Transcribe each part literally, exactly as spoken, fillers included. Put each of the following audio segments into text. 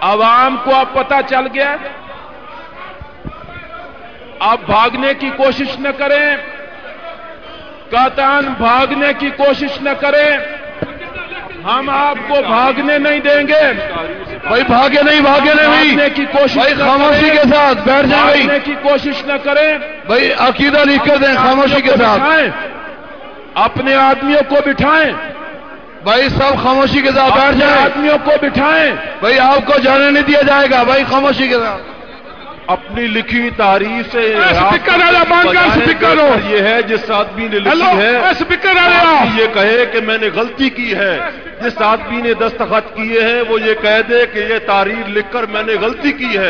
आवाम को अब पता चल गया, अब भागने की कोशिश न करें, कतई भागने की कोशिश न करें, हम आपको भागने नहीं देंगे। भाई भागे नहीं, भागे नहीं भागने की कोशिश भाई, खामोशी के साथ बैठ जाए भाई, भागने की कोशिश न करें भाई अकीदा लिख कर दें खामोशी के साथ, अपने आदमियों को बिठाएं भाई सब खामोशी के साथ बैठ जाए, आदमियों को बिठाएं भाई आपको जाने नहीं दिया जाएगा भाई, खामोशी के साथ। अपनी लिखी तारीफ से स्पीकर वाला बंद कर, स्पीकर हो ये है जिस आदमी ने लिखी है, स्पीकर वाला ये कहे कि मैंने गलती की है, जिस आदमी ने दस्तखत किए हैं वो ये कह दे कि ये तारीर लिखकर मैंने गलती की है।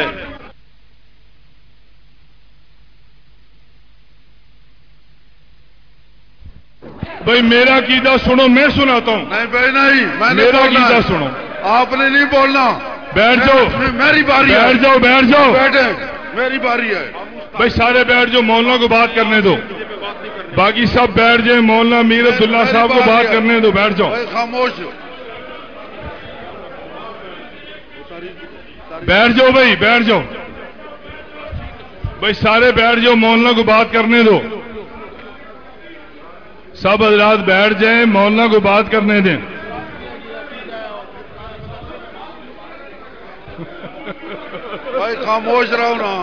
भाई मेरा कीदा सुनो, मैं सुनाता हूँ। नहीं भाई नहीं, मैंने मेरा कीदा सुनो, आपने नहीं बोलना। बैठ जाओ, मेरी बारी है, बैठ जाओ, बैठ जाओ, बैठे, मेरी बारी है भाई सारे बैठ जाओ, मौलाना को बात करने दो, बाकी सब बैठ जाए, मौलाना मीर अब्दुल्ला साहब को बात करने दो, बैठ जाओ, खामोश बैठ जाओ भाई, बैठ जाओ भाई, सारे बैठ जाओ, मौलाना को बात करने दो, सब हजरात बैठ जाएं, मौलाना को बात करने दें। भाई खामोश रहो ना,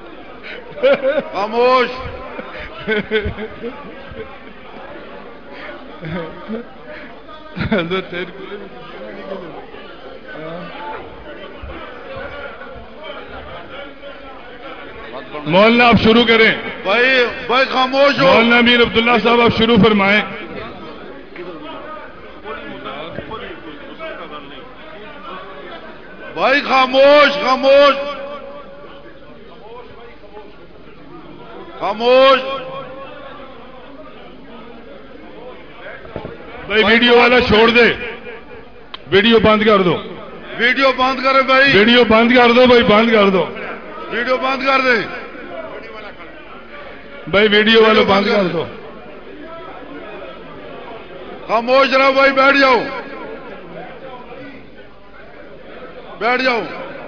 खामोश। मौलाना आप शुरू करें। भाई भाई खामोश हो। मौलाना मीर अब्दुल्ला साहब आप शुरू फरमाएं। भाई खामोश, खामोश, खामोश। भाई वीडियो वाला छोड़ दे, वीडियो बंद कर दो, वीडियो बंद करे भाई, वीडियो बंद कर दो भाई, बंद कर दो, वीडियो बंद कर दे भाई, वीडियो वाला बंद कर दो। खामोश रहो भाई, बैठ जाओ, बैठ जाओ।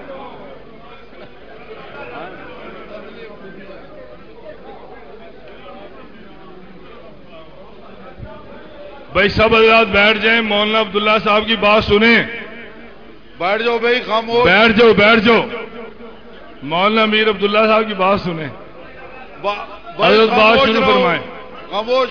भाई सब हजरात बैठ जाएं, मौलाना अब्दुल्ला साहब की बात सुने, बैठ जाओ भाई, खामोश, बैठ जाओ, बैठ जाओ, मौलाना मीर अब्दुल्ला साहब की बात सुने, हजरत बात शुरू फरमाएं। खामोश।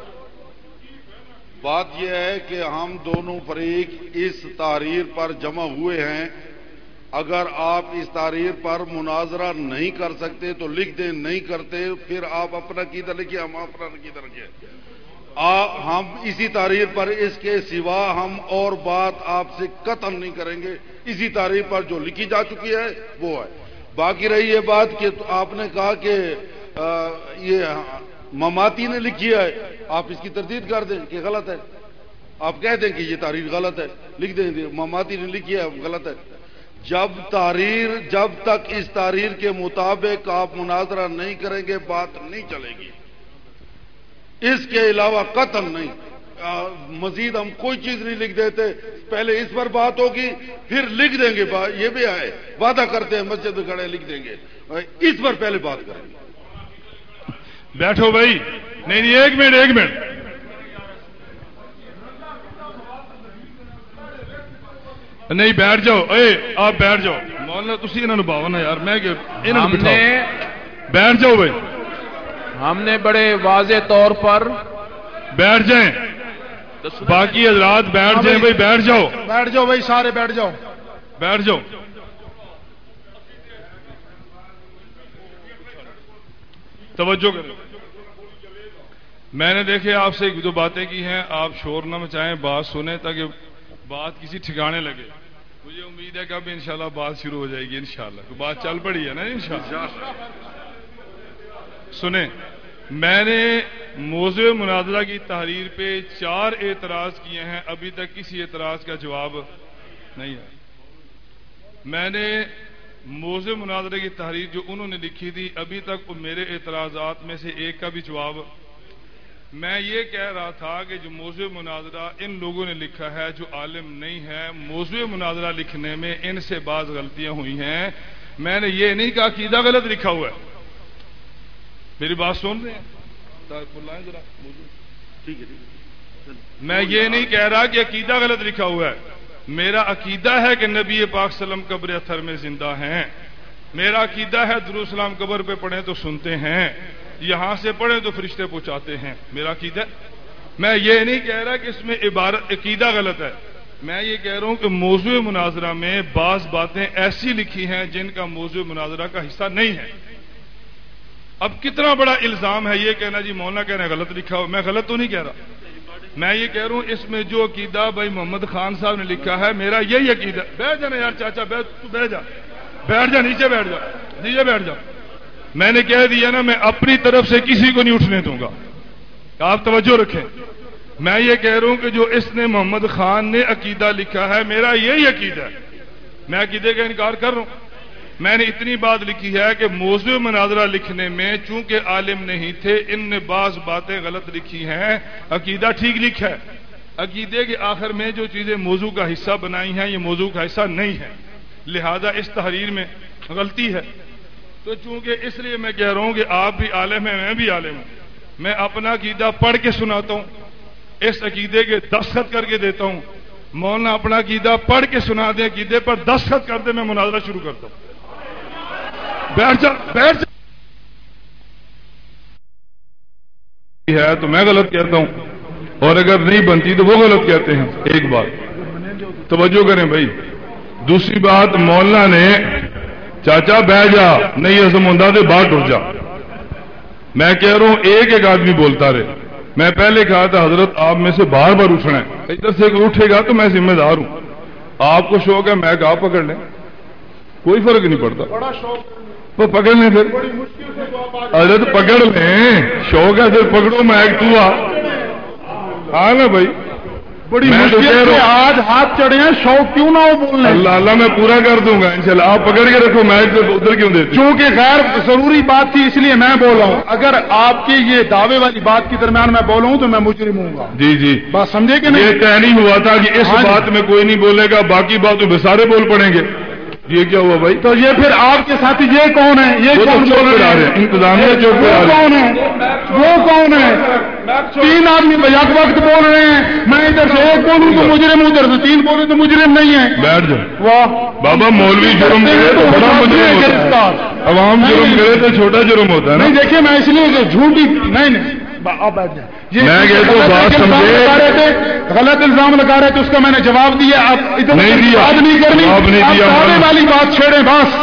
बात यह है कि हम दोनों फरीक इस तारीर पर जमा हुए हैं। अगर आप इस तारीर पर मुनाजरा नहीं कर सकते तो लिख दें, नहीं करते फिर आप अपना कीदा लिखिए, हम अपना कीदा लिखिए। हम इसी तारीर पर, इसके सिवा हम और बात आपसे कतई नहीं करेंगे। इसी तारीर पर जो लिखी जा चुकी है वो है। बाकी रही ये बात कि तो आपने कहा कि आ, ये ममाती ने लिखी है, आप इसकी तरदीद कर दें कि गलत है, आप कह दें कि ये तारीर गलत है, लिख दें ममाती ने लिखी है, गलत है। जब तारीर, जब तक इस तारीर के मुताबिक आप मुनाजरा नहीं करेंगे बात नहीं चलेगी, इसके अलावा कतई नहीं। मजीद हम कोई चीज नहीं लिख देते, पहले इस पर बात होगी फिर लिख देंगे, ये भी है, वादा करते हैं मस्जिद में खड़े लिख देंगे, इस पर पहले बात करेंगे। बैठो भाई, नहीं नहीं एक मिनट, एक मिनट, नहीं बैठ जाओ, ए आप बैठ जाओ, मौलाना तुसी इन्होंने बाओ ना यार, मैं इन्होंने बिठाओ, बैठ जाओ भाई। हमने बड़े वाजे तौर पर, बैठ जाएं, बाकी हजरात बैठ जाएं भाई, बैठ जाओ, बैठ जाओ भाई, सारे बैठ जाओ, बैठ जाओ। तवज्जो करें, मैंने देखे आपसे एक दो बातें की हैं, आप शोर न मचाएं, बात सुने ताकि बात किसी ठिकाने लगे। मुझे उम्मीद है कि अब इंशाल्लाह बात शुरू हो जाएगी, इंशाल्लाह तो बात चल पड़ी है ना इंशाल्लाह। सुने, मैंने मौज़ू मुनाज़रा की तहरीर पे चार एतराज किए हैं, अभी तक किसी एतराज का जवाब नहीं है। मैंने मौज़ू मुनाज़रा की तहरीर जो उन्होंने लिखी थी, अभी तक मेरे एतराज़ात में से एक का भी जवाब میں یہ کہہ رہا تھا کہ جو موضوع مناظرہ ان لوگوں نے لکھا ہے جو عالم نہیں ہے، موضوع مناظرہ لکھنے میں ان سے بعض غلطیاں ہوئی ہیں. میں نے یہ نہیں کہا عقیدہ غلط لکھا ہوا ہے. میری بات سن رہے ہیں؟ میں یہ نہیں کہہ رہا کہ عقیدہ غلط لکھا ہوا ہے. میرا عقیدہ ہے کہ نبی پاک صلی اللہ علیہ وسلم قبر اطہر میں زندہ ہیں. میرا عقیدہ ہے درود سلام قبر پہ پڑھیں تو سنتے ہیں، یہاں سے پڑھیں تو فرشتے پہنچاتے ہیں. میرا عقیدہ. میں یہ نہیں کہہ رہا کہ اس میں عبارت عقیدہ غلط ہے. میں یہ کہہ رہا ہوں کہ موضوع مناظرہ میں بعض باتیں ایسی لکھی ہیں جن کا موضوع مناظرہ کا حصہ نہیں ہے. اب کتنا بڑا الزام ہے یہ کہنا جی مولانا کہنا غلط لکھا ہو. میں غلط تو نہیں کہہ رہا. میں یہ کہہ رہا ہوں اس میں جو عقیدہ بھائی محمد خان صاحب نے لکھا ہے میرا یہی عقیدہ. بیٹھ جانا یار چاچا، بیٹھ تو بیٹھ جا بیٹھ جا نیچے بیٹھ جا نیچے بیٹھ جا. میں نے کہہ دیا نا، میں اپنی طرف سے کسی کو نہیں اٹھنے دوں گا. آپ توجہ رکھیں. میں یہ کہہ رہا ہوں کہ جو اس نے محمد خان نے عقیدہ لکھا ہے میرا یہی عقیدہ ہے. میں عقیدے کا انکار کر رہا ہوں. میں نے اتنی بات لکھی ہے کہ موضوع مناظرہ لکھنے میں چونکہ عالم نہیں تھے ان نے بعض باتیں غلط لکھی ہیں، عقیدہ ٹھیک لکھا ہے. عقیدے کے آخر میں جو چیزیں موضوع کا حصہ بنائی ہیں یہ موضوع کا حصہ نہیں ہے، لہذا اس تحریر میں غلطی ہے. تو چونکہ اس لیے میں کہہ رہا ہوں کہ آپ بھی عالم ہیں میں بھی عالم ہوں. میں اپنا عقیدہ پڑھ کے سناتا ہوں، اس عقیدے کے دستخط کر کے دیتا ہوں. مولانا اپنا عقیدہ پڑھ کے سنا دیں، عقیدے پر دستخط کر دیں، میں مناظرہ شروع کرتا ہوں. بیٹھ جا بیٹھ جا ہے تو میں غلط کہتا ہوں، اور اگر نہیں بنتی تو وہ غلط کہتے ہیں. ایک بات توجہ کریں بھائی. دوسری بات مولانا نے چاچا بیٹھ جا نہیں ہزم ہوتا تو باہر ٹر جا. میں کہہ رہا ہوں ایک ایک آدمی بولتا رہے. میں پہلے کہا تھا حضرت آپ میں سے بار بار اٹھنا ہے، ادھر سے اٹھے گا تو میں ذمہ دار ہوں. آپ کو شوق ہے میں کہا پکڑ لیں، کوئی فرق نہیں پڑتا. وہ پکڑ لیں پھر حضرت پکڑ لیں، شوق ہے پھر پکڑو. میں ایک تو ہاں نا بھائی بڑی مشکل سے آج ہاتھ چڑھے ہیں، شوق کیوں نہ ہو بولنے. اللہ اللہ میں پورا کر دوں گا انشاءاللہ. آپ پکڑ کے رکھو، میں ادھر کیوں دیتے. چونکہ خیر ضروری بات تھی اس لیے میں بول رہا ہوں. اگر آپ کی یہ دعوے والی بات کے درمیان میں بولوں تو میں مجرم ہوں گا. جی جی بات سمجھے کہ نہیں. یہ طے نہیں ہوا تھا کہ اس بات میں کوئی نہیں بولے گا، باقی باتوں پہ سارے بول پڑیں گے. یہ کیا ہوا بھائی؟ تو یہ پھر آپ کے ساتھی یہ کون ہے؟ یہ کون بول رہے ہیں؟ انتظامیہ جو کون ہے؟ وہ کون ہے؟ تین آدمی بیک وقت بول رہے ہیں. میں ادھر سے ایک بولوں تو مجرم، ادھر سے تین بولوں تو مجرم نہیں ہے. بیٹھ جاؤ. واہ بابا مولوی جرم کرے تو بڑا مجرم ہوتا ہے، عوام جرم کرے تو چھوٹا جرم ہوتا ہے. نہیں دیکھیے میں اس لیے جھوٹی نہیں نہیں آپ بیٹھ جائیں. میں کہتا ہوں بات سمجھے، غلط الزام لگا رہے تھے اس کا میں نے جواب دیا. آپ نہیں دیا، بات نہیں کرنی، آپ والی بات چھیڑیں بس.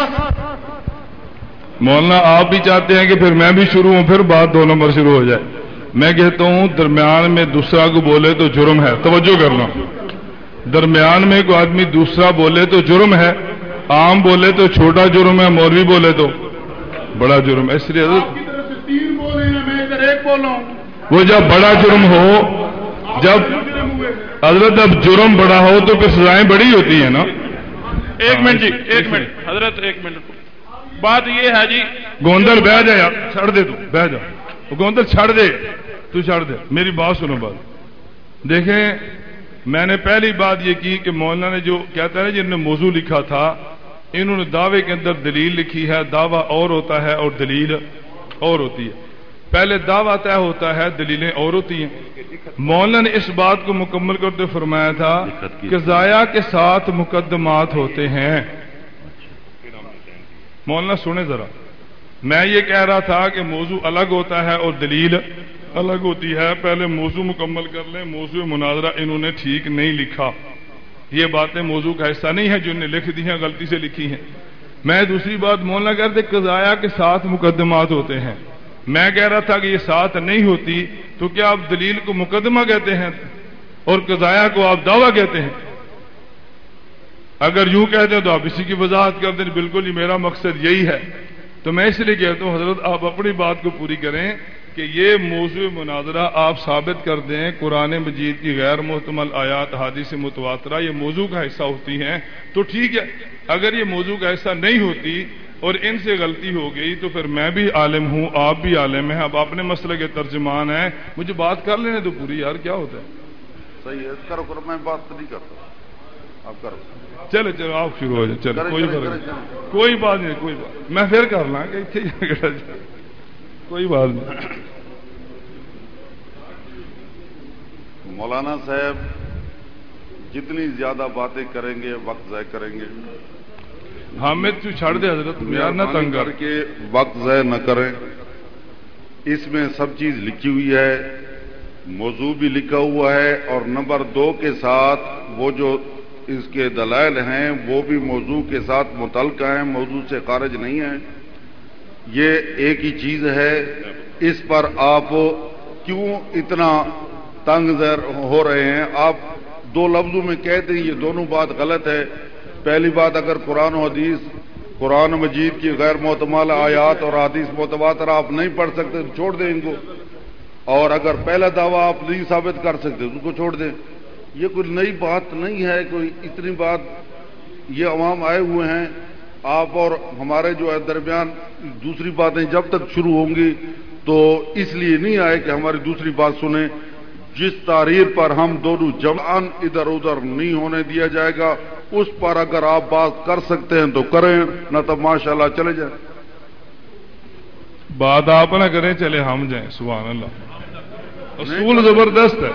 مولانا آپ بھی چاہتے ہیں کہ پھر میں بھی شروع ہوں، پھر بات دو نمبر شروع ہو جائے. میں کہتا ہوں درمیان میں دوسرا کو بولے تو جرم ہے. توجہ کرنا، درمیان میں کوئی آدمی دوسرا بولے تو جرم ہے. عام بولے تو چھوٹا جرم ہے، مولوی بولے تو بڑا جرم ہے. اس لیے تین بولے ہیں، میں ادھر ایک بول رہا ہوں. وہ جب بڑا جرم ہو، جب حضرت اب جرم بڑا ہو تو پھر سزائیں بڑی ہوتی ہیں نا. ایک منٹ جی ایک منٹ حضرت ایک منٹ. بات یہ ہے جی گوندر بہ جا یار، چھڑ دے تو بہ جا. گوندر چھڑ دے، تو چھڑ دے. میری بات سنو. بات دیکھیں، میں نے پہلی بات یہ کی کہ مولانا نے جو کہتا ہے نا جن نے موضوع لکھا تھا انہوں نے دعوے کے اندر دلیل لکھی ہے. دعویٰ اور ہوتا ہے اور دلیل اور ہوتی ہے. پہلے دعویٰ طے ہوتا ہے، دلیلیں اور ہوتی ہیں. مولانا نے اس بات کو مکمل کرتے فرمایا تھا کہ ضائع کے ساتھ مقدمات ہوتے ہیں. مولانا سنیں ذرا، میں یہ کہہ رہا تھا کہ موضوع الگ ہوتا ہے اور دلیل الگ ہوتی ہے. پہلے موضوع مکمل کر لیں. موضوع مناظرہ انہوں نے ٹھیک نہیں لکھا. یہ باتیں موضوع کا حصہ نہیں ہے جو انہوں نے لکھ دی ہیں، غلطی سے لکھی ہیں. میں دوسری بات مولانا کہتے قضایا کے ساتھ مقدمات ہوتے ہیں. میں کہہ رہا تھا کہ یہ ساتھ نہیں ہوتی تو کیا آپ دلیل کو مقدمہ کہتے ہیں اور قضایا کو آپ دعویٰ کہتے ہیں؟ اگر یوں کہتے ہیں تو آپ اسی کی وضاحت کر دیں. بالکل ہی میرا مقصد یہی ہے. تو میں اس لیے کہتا ہوں حضرت آپ اپنی بات کو پوری کریں کہ یہ موضوع مناظرہ آپ ثابت کر دیں قرآن مجید کی غیر محتمل آیات حدیث متواترہ یہ موضوع کا حصہ ہوتی ہیں تو ٹھیک ہے. اگر یہ موضوع کا حصہ نہیں ہوتی اور ان سے غلطی ہو گئی تو پھر میں بھی عالم ہوں، آپ بھی عالم ہیں، اب اپنے مسئلے کے ترجمان ہیں، مجھے بات کر لینے تو پوری یار، کیا ہوتا ہے؟ صحیح ہے، کرو کرو، میں بات نہیں کرتا، آپ کرو۔ چلو چلو آپ شروع ہو جائے، چلو کوئی فرق نہیں، کوئی بات نہیں، کوئی بات میں پھر کر لاں گا، کوئی بات نہیں۔ مولانا صاحب جتنی زیادہ باتیں کریں گے وقت ضائع کریں گے۔ حامد تو چھڑ دے حضرت، یار نہ تنگ کر کے وقت ضائع نہ کریں۔ اس میں سب چیز لکھی ہوئی ہے، موضوع بھی لکھا ہوا ہے، اور نمبر دو کے ساتھ وہ جو اس کے دلائل ہیں وہ بھی موضوع کے ساتھ متعلقہ ہیں، موضوع سے خارج نہیں ہیں۔ یہ ایک ہی چیز ہے، اس پر آپ کیوں اتنا تنگ ظاہر ہو رہے ہیں؟ آپ دو لفظوں میں کہتے ہیں، یہ دونوں بات غلط ہے۔ پہلی بات، اگر قرآن و حدیث، قرآن مجید کی غیر محتمل آیات اور حدیث متواتر آپ نہیں پڑھ سکتے تو چھوڑ دیں ان کو، اور اگر پہلا دعویٰ آپ نہیں ثابت کر سکتے تو ان کو چھوڑ دیں۔ یہ کوئی نئی بات نہیں ہے، کوئی اتنی بات، یہ عوام آئے ہوئے ہیں، آپ اور ہمارے جو ہے درمیان دوسری باتیں جب تک شروع ہوں گی تو اس لیے نہیں آئے کہ ہماری دوسری بات سنیں۔ جس تحریر پر ہم دونوں جمعاً ادھر ادھر نہیں ہونے دیا جائے گا، اس پر اگر آپ بات کر سکتے ہیں تو کریں، نہ تو ماشاءاللہ چلے جائیں۔ بات آپ نہ کریں، چلے ہم جائیں، سبحان اللہ، اصول زبردست ہے۔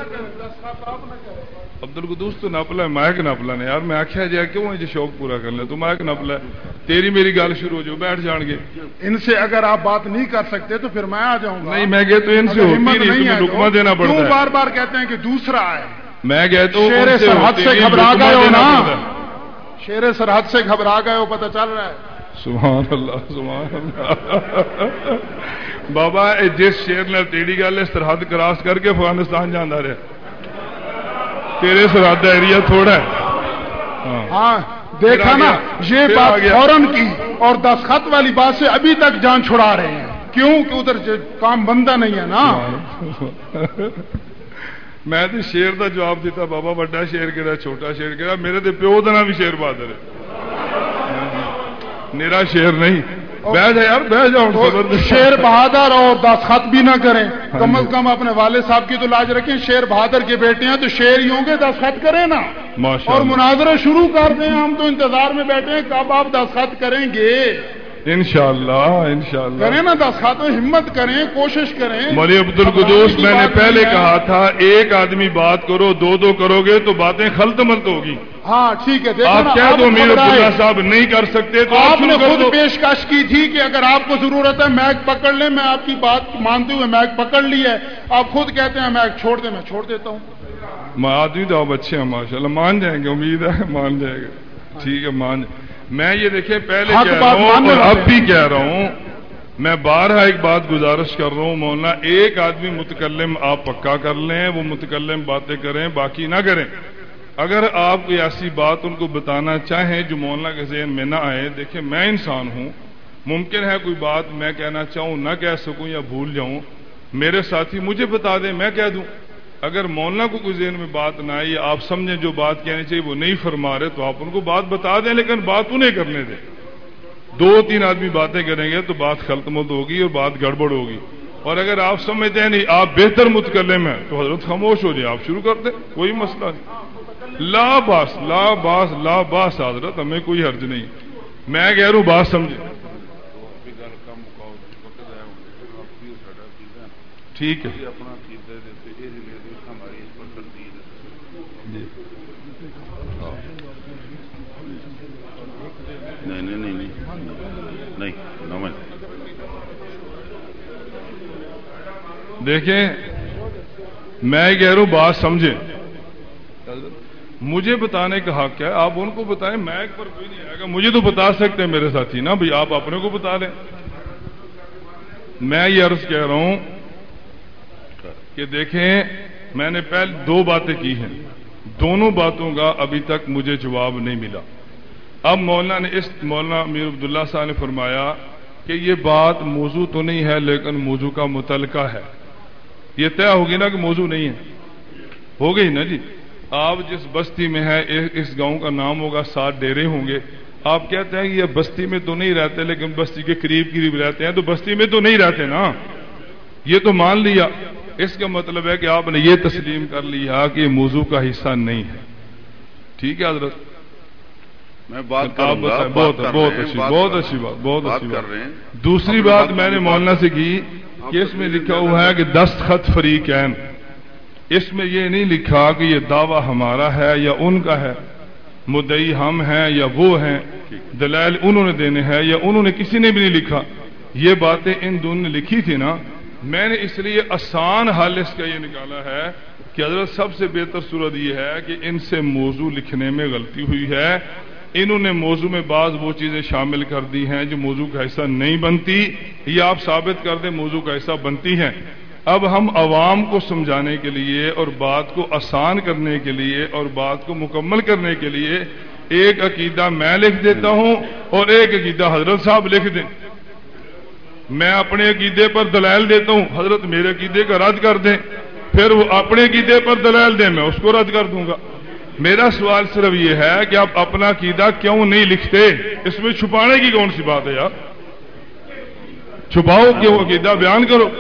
عبد القدوس تو نپلا ہے، مائک نپلا نے یار، میں آخیا جائے کیوں یہ شوق پورا کر لیں، تو مائک نپلا ہے، تیری میری گل شروع ہو جو، بیٹھ جان گے۔ ان سے اگر آپ بات نہیں کر سکتے تو پھر میں آ جاؤں گا۔ نہیں میں کہتا تو ان سے ہوتی نہیں، تمہیں رکما دینا پڑتا ہے۔ کیوں بار بار کہتے ہیں کہ دوسرا ہے؟ میں کہتا ہوں شیر سرحد سے گھبرا گئے ہو نا، شیر سرحد سے گھبرا گئے ہو، پتہ چل رہا ہے۔ سبحان اللہ، سبحان اللہ۔ بابا جس شیر نے تیری گل سرحد کراس کر کے افغانستان جانا رہا، تیرے سرحد ایریا تھوڑا ہے۔ ہاں دیکھا نا، یہ بات فوراً کی، اور دستخط والی بات سے ابھی تک جان چھڑا رہے ہیں، کیوں کہ ادھر کام بندہ نہیں ہے نا۔ میں تو شیر کا جواب دیتا، بابا بڑا شیر کہڑا، چھوٹا شیر کہڑا، میرے تو پیو کا بھی شیر بہادر ہے، میرا شیر نہیں۔ بیٹھ جا یار، بیٹھ جاؤ۔ شیر بہادر اور دستخط بھی نہ کریں، کم از کم اپنے والد صاحب کی تو لاج رکھیں، شیر بہادر کے بیٹے ہیں تو شیر ہی ہوں گے، دستخط کریں نا، اور مناظرہ شروع کر دیں۔ ہم تو انتظار میں بیٹھے ہیں کب آپ دستخط کریں گے۔ انشاءاللہ انشاءاللہ کریں نا دستخط، ہمت کریں، کوشش کریں۔ مولوی عبد القدوس، میں نے پہلے کہا تھا ایک آدمی بات کرو، دو دو کرو گے تو باتیں خلط ملط ہوگی۔ ہاں ٹھیک ہے، آپ کہہ دو میر عبداللہ صاحب نہیں کر سکتے تو آپ نے خود پیشکش کی تھی کہ اگر آپ کو ضرورت ہے میک پکڑ لیں، میں آپ کی بات مانتے ہوئے میک پکڑ لی ہے، آپ خود کہتے ہیں میک چھوڑ دیں، میں چھوڑ دیتا ہوں۔ آدمی تو آپ اچھے ہیں ماشاءاللہ، مان جائیں گے، امید ہے مان جائے گا، ٹھیک ہے مان جائیں۔ میں یہ دیکھیں پہلے کہہ رہا ہوں اور اب بھی کہہ رہا ہوں، میں بارہا ایک بات گزارش کر رہا ہوں، مولانا ایک آدمی متکلم آپ پکا کر لیں، وہ متکلم باتیں کریں، باقی نہ کریں۔ اگر آپ کوئی ایسی بات ان کو بتانا چاہیں جو مولانا کے ذہن میں نہ آئے، دیکھیں میں انسان ہوں، ممکن ہے کوئی بات میں کہنا چاہوں نہ کہہ سکوں یا بھول جاؤں، میرے ساتھی مجھے بتا دیں، میں کہہ دوں۔ اگر مولانا کو کوئی ذہن میں بات نہ آئی، آپ سمجھیں جو بات کہنی چاہیے وہ نہیں فرما رہے، تو آپ ان کو بات بتا دیں، لیکن بات انہیں کرنے دیں۔ دو تین آدمی باتیں کریں گے تو بات خلط ملط ہوگی اور بات گڑبڑ ہوگی، اور اگر آپ سمجھتے ہیں نہیں آپ بہتر متکلم ہیں تو حضرت خاموش ہو جائے، آپ شروع کر دیں، کوئی مسئلہ نہیں۔ لا باس لا باس لا باس حضرت، ہمیں کوئی حرج نہیں، میں کہہ رہا ہوں بات سمجھے۔ ٹھیک ہے نہیں نہیں نہیں نہیں نہیں دیکھیں میں کہہ رہا ہوں بات سمجھیں، مجھے بتانے کا حق ہے، آپ ان کو بتائیں، میک پر کوئی نہیں آئے گا، مجھے تو بتا سکتے ہیں میرے ساتھی نا بھائی، آپ اپنے کو بتا دیں۔ میں یہ عرض کہہ رہا ہوں کہ دیکھیں میں نے پہلے دو باتیں کی ہیں، دونوں باتوں کا ابھی تک مجھے جواب نہیں ملا۔ اب مولانا نے اس مولانا میر عبداللہ صاحب نے فرمایا کہ یہ بات موضوع تو نہیں ہے لیکن موضوع کا متعلقہ ہے، یہ طے ہوگی نا کہ موضوع نہیں ہے، ہو گئی نا جی۔ آپ جس بستی میں ہے اس گاؤں کا نام ہوگا، سات ڈیرے ہوں گے، آپ کہتے ہیں کہ یہ بستی میں تو نہیں رہتے لیکن بستی کے قریب قریب رہتے ہیں، تو بستی میں تو نہیں رہتے نا، یہ تو مان لیا۔ اس کا مطلب ہے کہ آپ نے یہ تسلیم کر لیا کہ یہ موضوع کا حصہ نہیں ہے۔ ٹھیک ہے حضرت، میں بات کروں گا، بہت بہت اچھی بہت اچھی بات بہت اچھی بات۔ دوسری بات میں نے مولانا سے کی کہ اس میں لکھا ہوا ہے کہ دستخط فریقین، اس میں یہ نہیں لکھا کہ یہ دعویٰ ہمارا ہے یا ان کا ہے، مدعی ہم ہیں یا وہ ہیں، دلائل انہوں نے دینے ہیں یا انہوں نے، کسی نے بھی نہیں لکھا۔ یہ باتیں ان دونوں نے لکھی تھی نا، میں نے اس لیے آسان حل اس کا یہ نکالا ہے کہ حضرت سب سے بہتر صورت یہ ہے کہ ان سے موضوع لکھنے میں غلطی ہوئی ہے، انہوں نے موضوع میں بعض وہ چیزیں شامل کر دی ہیں جو موضوع کا حصہ نہیں بنتی، یہ آپ ثابت کر دیں موضوع کا حصہ بنتی ہیں۔ اب ہم عوام کو سمجھانے کے لیے اور بات کو آسان کرنے کے لیے اور بات کو مکمل کرنے کے لیے ایک عقیدہ میں لکھ دیتا ہوں اور ایک عقیدہ حضرت صاحب لکھ دیں۔ میں اپنے عقیدے پر دلائل دیتا ہوں، حضرت میرے عقیدے کا رد کر دیں، پھر وہ اپنے عقیدے پر دلائل دیں، میں اس کو رد کر دوں گا۔ میرا سوال صرف یہ ہے کہ آپ اپنا عقیدہ کیوں نہیں لکھتے؟ اس میں چھپانے کی کون سی بات ہے یار؟ چھپاؤ کیوں، عقیدہ بیان کرو۔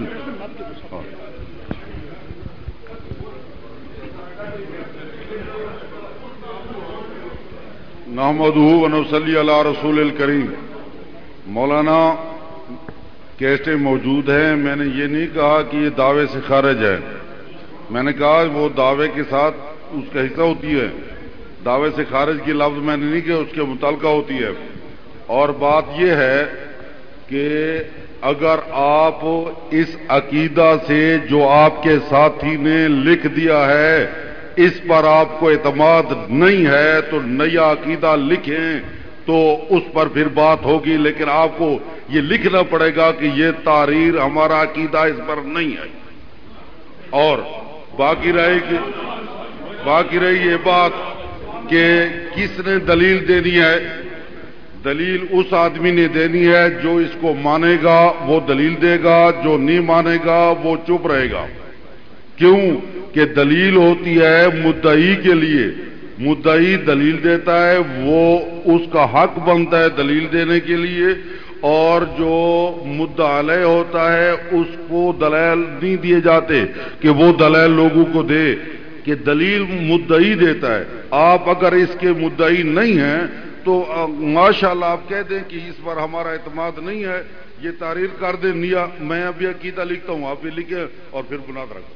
نحمدہ و نصلی علی رسول الکریم۔ مولانا کیسٹیں موجود ہیں، میں نے یہ نہیں کہا کہ یہ دعوے سے خارج ہے، میں نے کہا وہ دعوے کے ساتھ اس کا حصہ ہوتی ہے، دعوے سے خارج کی لفظ میں نے نہیں کہا، اس کے متعلقہ ہوتی ہے۔ اور بات یہ ہے کہ اگر آپ اس عقیدہ سے جو آپ کے ساتھی نے لکھ دیا ہے اس پر آپ کو اعتماد نہیں ہے تو نیا عقیدہ لکھیں تو اس پر پھر بات ہوگی، لیکن آپ کو یہ لکھنا پڑے گا کہ یہ تحریر ہمارا عقیدہ اس پر نہیں ہے۔ اور باقی رہے کہ باقی رہی یہ بات کہ کس نے دلیل دینی ہے، دلیل اس آدمی نے دینی ہے جو اس کو مانے گا وہ دلیل دے گا، جو نہیں مانے گا وہ چپ رہے گا۔ کیوں کہ دلیل ہوتی ہے مدعی کے لیے، مدعی دلیل دیتا ہے، وہ اس کا حق بنتا ہے دلیل دینے کے لیے، اور جو مدعا علیہ ہوتا ہے اس کو دلائل نہیں دیے جاتے کہ وہ دلائل لوگوں کو دے، کہ دلیل مدعی دیتا ہے۔ آپ اگر اس کے مدعی نہیں ہیں تو ماشاءاللہ آپ کہہ دیں کہ اس پر ہمارا اعتماد نہیں ہے، یہ تحریر کر دیں نیا، میں ابھی عقیدہ لکھتا ہوں، آپ بھی لکھیں اور پھر بناد رکھیں۔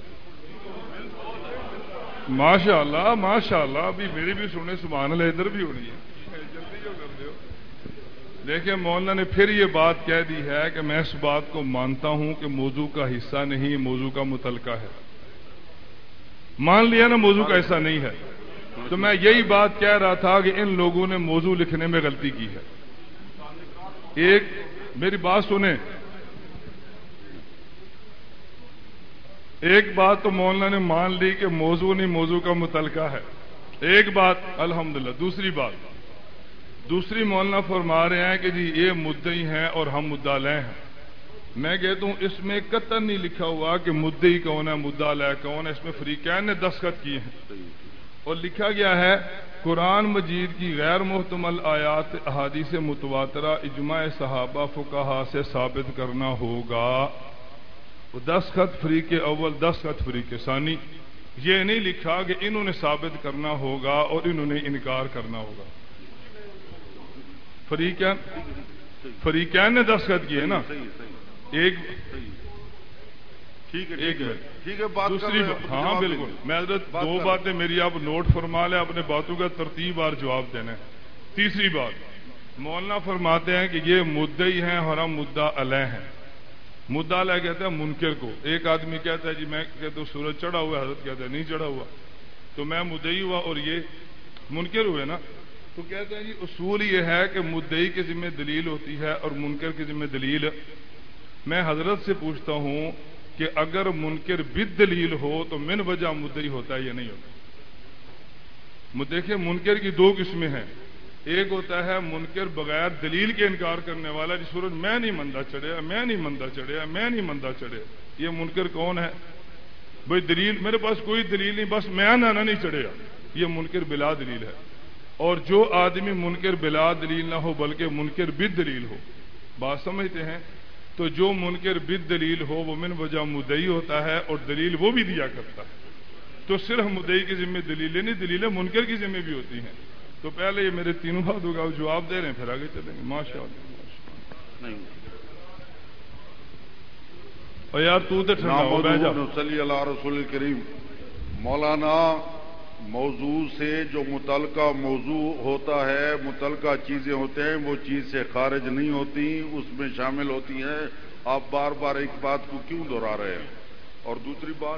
ماشاء اللہ ماشاء اللہ، ابھی میری بھی سنیں، سبحان اللہ، ادھر بھی ہو رہی ہے، جلدی جو کر دو۔ دیکھیں مولانا نے پھر یہ بات کہہ دی ہے کہ میں اس بات کو مانتا ہوں کہ موضوع کا حصہ نہیں، موضوع کا متعلقہ ہے۔ مان لیا نا موضوع کا حصہ نہیں ہے، تو میں یہی بات کہہ رہا تھا کہ ان لوگوں نے موضوع لکھنے میں غلطی کی ہے۔ ایک میری بات سنیں، ایک بات تو مولانا نے مان لی کہ موضوع نہیں، موضوع کا متعلقہ ہے، ایک بات الحمدللہ۔ دوسری بات دوسری مولانا فرما رہے ہیں کہ جی یہ مدعی ہیں اور ہم مدعا علیہ ہیں۔ میں کہتا ہوں اس میں قطعاً نہیں لکھا ہوا کہ مدعی کون ہے مدعا علیہ کون ہے، اس میں فریقین نے دستخط کیے ہیں، اور لکھا گیا ہے قرآن مجید کی غیر محتمل آیات احادیث متواترہ اجماع صحابہ فقہا سے ثابت کرنا ہوگا۔ دستخط فریق اول، دستخط فریق ثانی، یہ نہیں لکھا کہ انہوں نے ثابت کرنا ہوگا اور انہوں نے انکار کرنا ہوگا۔ فریقین فریقین نے دستخط کیے نا، ایک ٹھیک ہے ایک ٹھیک ہے بات دوسری ہاں بالکل، میں حضرت دو باتیں میری آپ نوٹ فرما لیں، اپنے باتوں کا ترتیب اور جواب دینا ہے۔ تیسری بات مولانا فرماتے ہیں کہ یہ مدعی ہیں اور ہم مدعا علیہ ہیں۔ مدعا علیہ کہتا ہے منکر کو، ایک آدمی کہتا ہے جی میں کہتا ہوں سورج چڑھا ہوا ہے، حضرت کہتا ہے نہیں چڑھا ہوا، تو میں مدعی ہوا اور یہ منکر ہوئے نا، تو کہتے ہیں جی اصول یہ ہے کہ مدعی کے ذمہ دلیل ہوتی ہے اور منکر کے ذمہ دلیل۔ میں حضرت سے پوچھتا ہوں کہ اگر منکر بد دلیل ہو تو من وجہ مدعی ہوتا ہے یا نہیں ہوتا؟ دیکھیں منکر کی دو قسمیں ہیں، ایک ہوتا ہے منکر بغیر دلیل کے انکار کرنے والا، جس سورج میں نہیں مندہ چڑھیا میں نہیں مندہ چڑھیا میں نہیں مندہ چڑھیا، یہ منکر کون ہے بھائی؟ دلیل میرے پاس کوئی دلیل نہیں، بس میں نہ نہیں چڑھیا، یہ منکر بلا دلیل ہے۔ اور جو آدمی منکر بلا دلیل نہ ہو بلکہ منکر بد دلیل ہو، بات سمجھتے ہیں؟ تو جو منکر بد دلیل ہو وہ من وجہ مدعی ہوتا ہے اور دلیل وہ بھی دیا کرتا ہے، تو صرف مدعی کی ذمہ دلیلیں نہیں، دلیلیں منکر کی ذمہ بھی ہوتی ہیں۔ تو پہلے یہ میرے تینوں باتوں کا جواب دے رہے ہیں، پھر آگے چلیں گے۔ ماشاء اللہ۔ اور یار تو تو ٹھنڈا ہو بیٹھ جا۔ صلی اللہ رسول الکریم۔ مولانا موضوع سے جو متعلقہ موضوع ہوتا ہے، متعلقہ چیزیں ہوتے ہیں، وہ چیز سے خارج نہیں ہوتی، اس میں شامل ہوتی ہیں۔ آپ بار بار ایک بات کو کیوں دہرا رہے ہیں؟ اور دوسری بات،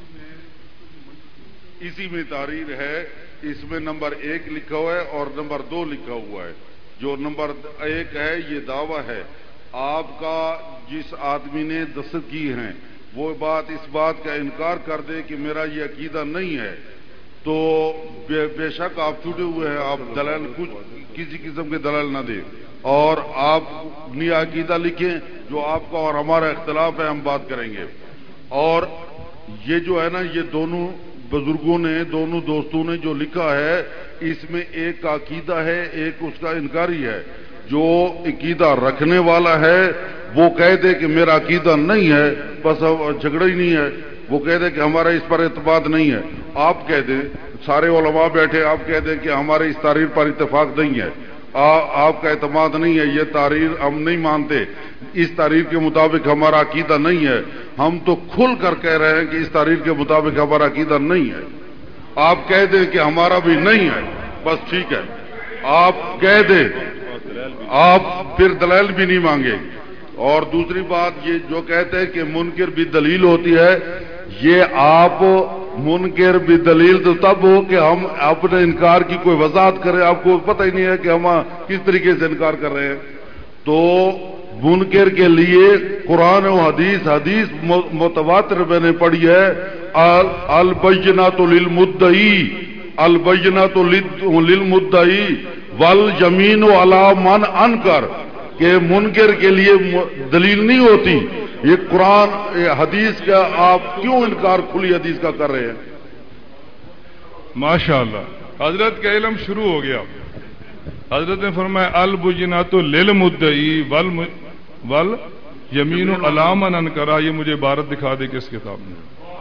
اسی میں تحریر ہے، اس میں نمبر ایک لکھا ہوا ہے اور نمبر دو لکھا ہوا ہے۔ جو نمبر ایک ہے یہ دعویٰ ہے آپ کا، جس آدمی نے دستخط کی ہیں وہ بات اس بات کا انکار کر دے کہ میرا یہ عقیدہ نہیں ہے، تو بے, بے شک آپ چھوٹے ہوئے ہیں، آپ دلائل کچھ کسی قسم کے دلائل نہ دیں، اور آپ نیا عقیدہ لکھیں جو آپ کا اور ہمارا اختلاف ہے، ہم بات کریں گے۔ اور یہ جو ہے نا، یہ دونوں بزرگوں نے، دونوں دوستوں نے جو لکھا ہے، اس میں ایک کا عقیدہ ہے، ایک اس کا انکاری ہے۔ جو عقیدہ رکھنے والا ہے وہ کہہ دے کہ میرا عقیدہ نہیں ہے، بس جھگڑا ہی نہیں ہے، وہ کہہ دے کہ ہمارا اس پر اعتماد نہیں ہے۔ آپ کہہ دیں، سارے علماء بیٹھے، آپ کہہ دیں کہ ہمارے اس تحریر پر اتفاق نہیں ہے، آپ کا اعتماد نہیں ہے، یہ تحریر ہم نہیں مانتے، اس تحریر کے مطابق ہمارا عقیدہ نہیں ہے۔ ہم تو کھل کر کہہ رہے ہیں کہ اس تحریر کے مطابق ہمارا عقیدہ نہیں ہے۔ آپ کہہ دیں کہ ہمارا بھی نہیں ہے، بس ٹھیک ہے، آپ کہہ دیں، آپ پھر دلائل بھی نہیں مانگے۔ اور دوسری بات، یہ جو کہتے ہیں کہ منکر بھی دلیل ہوتی ہے، یہ آپ منکر بھی دلیل تو تب ہو کہ ہم اپنے انکار کی کوئی وضاحت کریں، آپ کو پتہ ہی نہیں ہے کہ ہم کس طریقے سے انکار کر رہے ہیں۔ تو منکر کے لیے قرآن و حدیث، حدیث متواتر میں نے پڑھی ہے، البینۃ للمدعی، البینۃ للمدعی والیمین علی من انکر، کہ منکر کے لیے دلیل نہیں ہوتی۔ یہ قرآن حدیث کا آپ کیوں انکار کھلی حدیث کا کر رہے ہیں؟ ماشاءاللہ، حضرت کا علم شروع ہو گیا۔ حضرت نے فرمایا البینۃ للمدعی والیمین علی من انکر۔ یہ مجھے عبارت دکھا دے کس کتاب میں،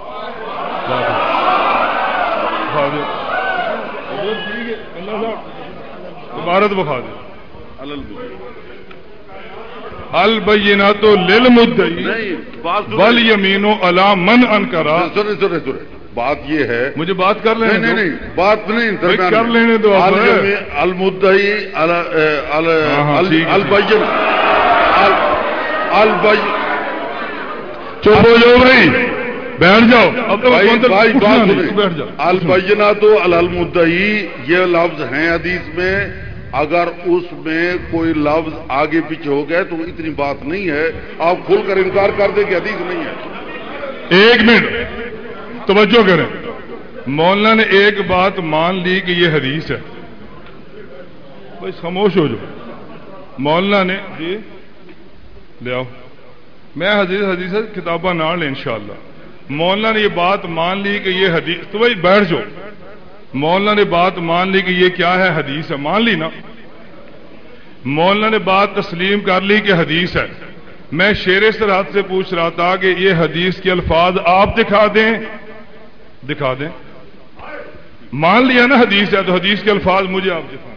عبارت بخا دے۔ البینۃ للمدعی والیمین علی من انکر۔ سنیں سنیں سنیں، بات یہ ہے، مجھے بات کر لینے نہیں نہیں بات نہیں کر لینے دو۔ المدعی البین البین، چپ ہو جاؤ بھائی، بیٹھ جاؤ، بیٹھ جاؤ۔ البینۃ علی المدعی یہ لفظ ہیں حدیث میں، اگر اس میں کوئی لفظ آگے پیچھے ہو گئے تو اتنی بات نہیں ہے، آپ کھل کر انکار کر دیں کہ حدیث نہیں ہے۔ ایک منٹ توجہ کریں، مولانا نے ایک بات مان لی کہ یہ حدیث ہے، بھائی خاموش ہو جاؤ۔ مولانا نے جی لے آؤ، میں حدیث حدیث کتاباں نہ لیں انشاءاللہ۔ مولانا نے یہ بات مان لی کہ یہ حدیث، تو بھائی بیٹھ جاؤ۔ مولانا نے بات مان لی کہ یہ کیا ہے، حدیث ہے، مان لی نا۔ مولانا نے بات تسلیم کر لی کہ حدیث ہے۔ میں شیر سرحد سے پوچھ رہا تھا کہ یہ حدیث کے الفاظ آپ دکھا دیں، دکھا دیں۔ مان لیا نا حدیث ہے، تو حدیث کے الفاظ مجھے آپ دکھائیں۔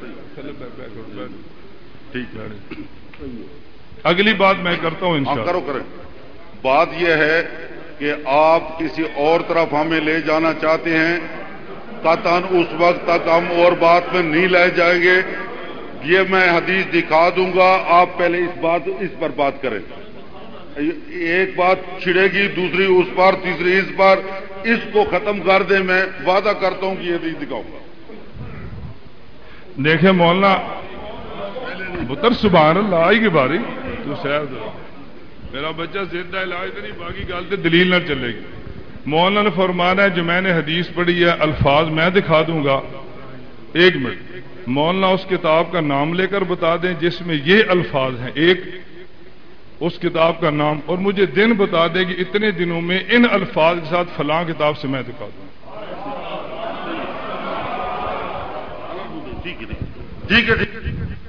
ٹھیک ہے، اگلی بات میں کرتا ہوں انشاءاللہ۔ کرو کریں۔ بات یہ ہے کہ آپ کسی اور طرف ہمیں لے جانا چاہتے ہیں، قطعاً اس وقت تک ہم اور بات میں نہیں لے جائیں گے۔ یہ میں حدیث دکھا دوں گا، آپ پہلے اس بات اس پر بات کریں۔ ایک بات چھڑے گی، دوسری اس پر، تیسری اس پر، اس کو ختم کر دیں۔ میں وعدہ کرتا ہوں کہ یہ حدیث دکھاؤں گا۔ دیکھیں مولانا بطر سبحان اللہ آئی کی باری تو شاید میرا بچہ زندہ علاج تو نہیں، باقی گل تو دلیل نہ چلے گی۔ مولانا نے فرمانا ہے جو میں نے حدیث پڑھی ہے الفاظ میں دکھا دوں گا۔ ایک منٹ، مولانا اس کتاب کا نام لے کر بتا دیں جس میں یہ الفاظ ہیں، ایک اس کتاب کا نام، اور مجھے دن بتا دیں کہ اتنے دنوں میں ان الفاظ کے ساتھ فلاں کتاب سے میں دکھا دوں۔ ٹھیک ہے ٹھیک ہے ٹھیک ہے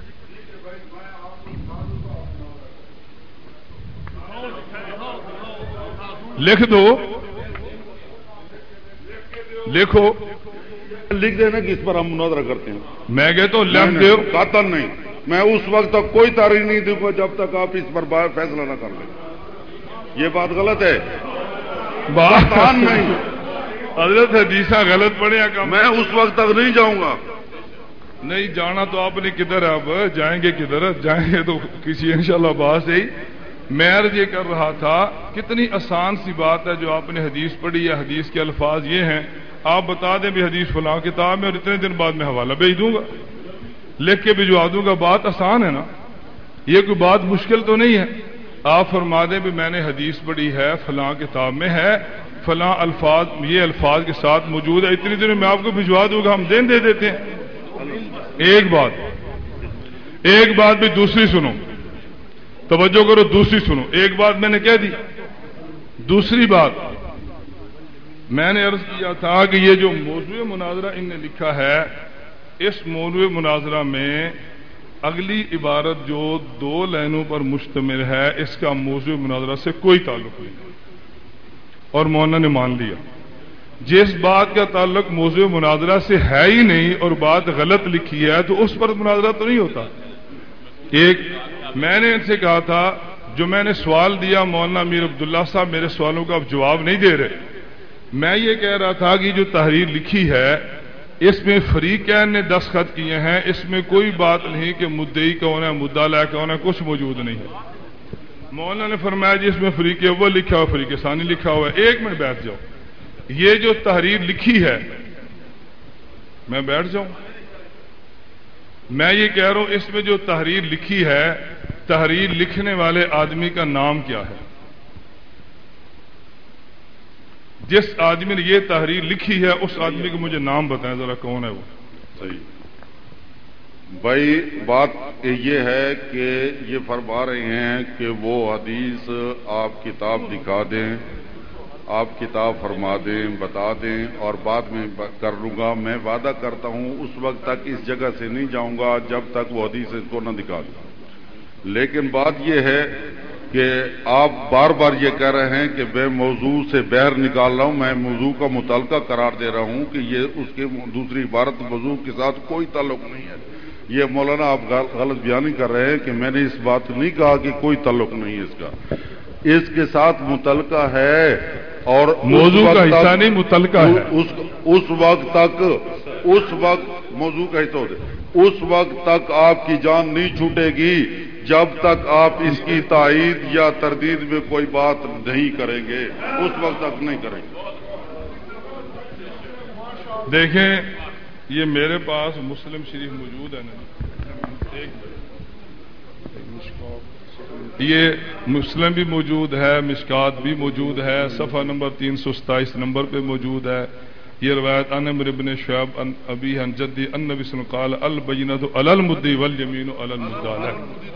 لکھ دو، لکھو، لکھ دینا کہ اس پر ہم مناظرہ کرتے ہیں. میں کہتا ہوں لکھ دو. قاتل نہیں، میں اس وقت تک کوئی تاریخ نہیں دوں گا جب تک آپ اس پر فیصلہ نہ کر لیں. یہ بات غلط ہے. بات نہیں حضرت حدیثہ غلط پڑے یا کم؟ میں اس وقت تک نہیں جاؤں گا. نہیں جانا تو آپ نے کدھر؟ اب جائیں گے کدھر؟ جائیں گے تو کسی انشاءاللہ بات سے ہی. میں عرض یہ کر رہا تھا کتنی آسان سی بات ہے جو آپ نے حدیث پڑھی یا حدیث کے الفاظ یہ ہیں، آپ بتا دیں بھی حدیث فلاں کتاب میں، اور اتنے دن بعد میں حوالہ بھیج دوں گا، لکھ کے بھجوا دوں گا. بات آسان ہے نا، یہ کوئی بات مشکل تو نہیں ہے. آپ فرما دیں بھی میں نے حدیث پڑھی ہے، فلاں کتاب میں ہے، فلاں الفاظ یہ الفاظ کے ساتھ موجود ہے، اتنی دن میں آپ کو بھجوا دوں گا، ہم دن دے دیتے ہیں. ایک بات ایک بات بھی دوسری سنو، توجہ کرو، دوسری سنو. ایک بات میں نے کہہ دی. دوسری بات میں نے عرض کیا تھا کہ یہ جو موضوع مناظرہ ان نے لکھا ہے، اس موضوع مناظرہ میں اگلی عبارت جو دو لائنوں پر مشتمل ہے، اس کا موضوع مناظرہ سے کوئی تعلق نہیں، اور مولانا نے مان لیا. جس بات کا تعلق موضوع مناظرہ سے ہے ہی نہیں اور بات غلط لکھی ہے تو اس پر مناظرہ تو نہیں ہوتا. ایک میں نے ان سے کہا تھا، جو میں نے سوال دیا مولانا امیر عبداللہ صاحب میرے سوالوں کا اب جواب نہیں دے رہے. میں یہ کہہ رہا تھا کہ جو تحریر لکھی ہے اس میں فریقین نے دستخط کیے ہیں، اس میں کوئی بات نہیں کہ مدعی کون ہے، مدعا لے کون ہے، کچھ موجود نہیں ہے. مولانا نے فرمایا جی اس میں فریق اول لکھا ہوا، فریق ثانی لکھا ہوا ہے. ایک منٹ بیٹھ جاؤ. یہ جو تحریر لکھی ہے، میں بیٹھ جاؤں، میں یہ کہہ رہا ہوں اس میں جو تحریر لکھی ہے، تحریر لکھنے والے آدمی کا نام کیا ہے؟ جس آدمی نے یہ تحریر لکھی ہے اس آدمی کو مجھے نام بتائیں ذرا، کون ہے وہ؟ صحیح بھائی، بات یہ ہے کہ یہ فرما رہے ہیں کہ وہ حدیث آپ کتاب دکھا دیں، آپ کتاب فرما دیں، بتا دیں، اور بعد میں کر لوں گا. میں وعدہ کرتا ہوں اس وقت تک اس جگہ سے نہیں جاؤں گا جب تک وہ حدیث اس کو نہ دکھا دیں. لیکن بات یہ ہے کہ آپ بار بار یہ کہہ رہے ہیں کہ میں موضوع سے باہر نکال رہا ہوں. میں موضوع کا متعلقہ قرار دے رہا ہوں کہ یہ اس کے دوسری عبارت موضوع کے ساتھ کوئی تعلق نہیں ہے. یہ مولانا آپ غلط بیانی کر رہے ہیں کہ میں نے اس بات نہیں کہا کہ کوئی تعلق نہیں ہے اس کا. اس کے ساتھ متعلقہ ہے، اور موضوع کا حصہ نہیں، متعلقہ ہے. اس اس وقت تک اس وقت موضوع کا حصہ ہوتے اس وقت تک آپ کی جان نہیں چھوٹے گی جب تک آپ اس کی تائید یا تردید میں کوئی بات نہیں کریں گے. اس وقت تک نہیں کریں گے. دیکھیں یہ میرے پاس مسلم شریف موجود ہے نا، یہ مسلم بھی موجود ہے، مشکات بھی موجود ہے، صفحہ نمبر تین سو ستائیس نمبر پہ موجود ہے. یہ روایت ان عمرو بن شعیب ان ابی عن جدی ان نبی صلی اللہ علیہ وسلم قال البینۃ علی المدعی والیمین علی المدعی.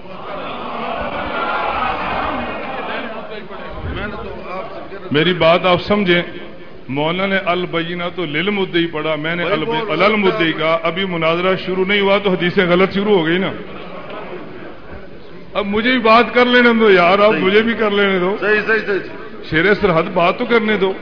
میری بات آپ سمجھیں، مولانا نے البینۃ للمدعی پڑھا، میں نے علی المدعی کا. ابھی مناظرہ شروع نہیں ہوا تو حدیثیں غلط شروع ہو گئی نا. اب مجھے بھی بات کر لینے دو یار، اب مجھے بھی کر لینے دو. صحیح صحیح صحیح شیر سرحد بات تو کرنے دو.